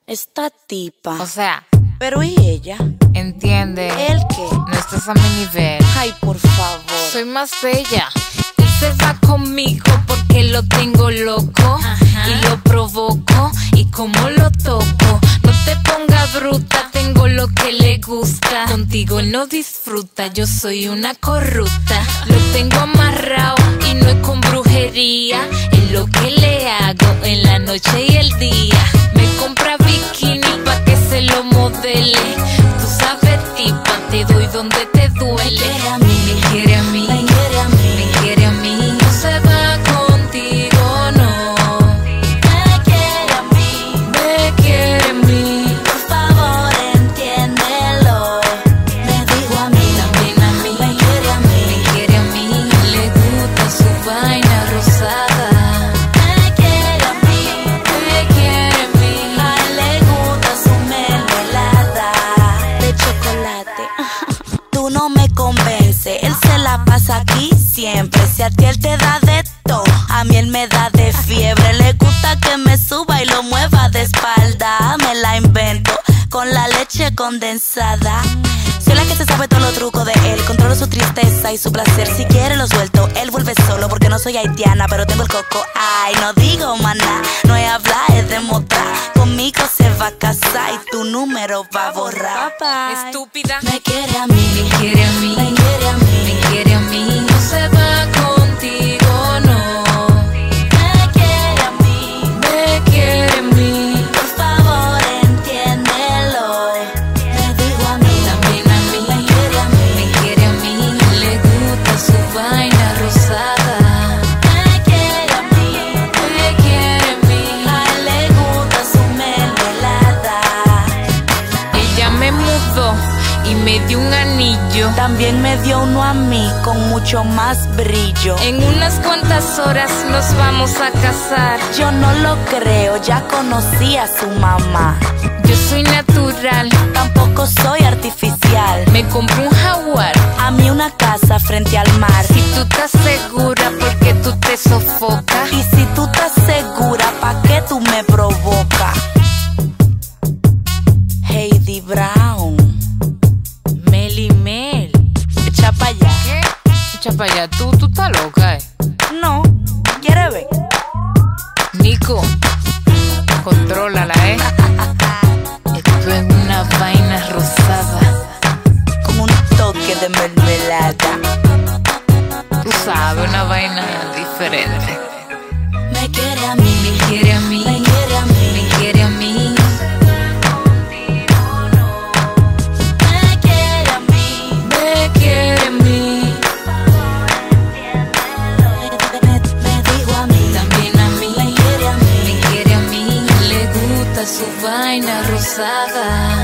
Esta tipa. O sea, pero ¿y ella? entiende. ¿El qué? No estás a mi nivel. Ay, por favor. Soy más bella. Él se va conmigo porque lo tengo loco. Y lo provoco. Y como lo toco. No te pongas bruta, tengo lo que le gusta. Contigo él no disfruta, yo soy una corrupta. Lo tengo amarrado y no es con brujería. Es lo que le hago en la noche y el día. Me compra bikini pa' que se lo modele. Tú sabes, tipa, te doy donde te duele. Me quiere a mí, me quiere a mí, me quiere a mí. No se va contigo, no. Me quiere a mí, Me quiere a mí. por favor, entiéndelo. Me dijo a mí, También a mí, me quiere a mí. me quiere a mí. Le gusta su vaina rosada. Me quiere a mí, Me quiere a mí. a él le gusta su mermelada de chocolate. Tú no me convence, él se la pasa aquí siempre. Si a ti él te da de todo, a mí él me da de fiebre. Le gusta que me suba y lo mueva de espalda. Me la invento con la leche condensada. Soy la que se sabe todos los trucos de él. Controlo su tristeza y su placer. Si quiere lo suelto, él vuelve solo porque no soy haitiana, pero tengo el coco. Ay, no digo maná, no es hablar, es demostrar. Conmigo se va a casar y tu número va a borrar. Estúpida. Me quiere a mí, Me quiere a mí. me quiere a mí, Me quiere a mí. No se va contigo, no. me quiere a mí. Me quiere a mí. Por favor, entiéndelo. Me dijo a mí, También a mí. me quiere a mí. Me quiere a mí. Le gusta su vaina rosada. Me quiere a mí, Me quiere a mí. a él le gusta su mermelada. Ella me mudó y me dio un anillo. También me dio uno a mí con mucho más brillo. En unas cuantas horas nos vamos a casar. Yo no lo creo, ya conocí a su mamá. Yo soy natural. Tampoco soy artificial. Me compré un jaguar. A mí una casa frente al mar. Si tú estás segura, porque tú te sofocas. Y si tú estás segura, ¿pa' qué tú me provocas? Heidi Brown, Meli Mel. echa pa' allá. ¿Qué? Echa para allá, tú estás loca, No, ¿quiere ver? Nico, contrólala, Esto es una vaina rosada. Como un toque de mermelada. Tú sabes, una vaina diferente. Me quiere a mí, Me quiere a mí. me quiere a mí. Me quiere a mí. Me quiere a mí. Me quiere a mí. Me dijo a mí, También a mí. me quiere a mí. Me quiere a mí. Le gusta su vaina rosada.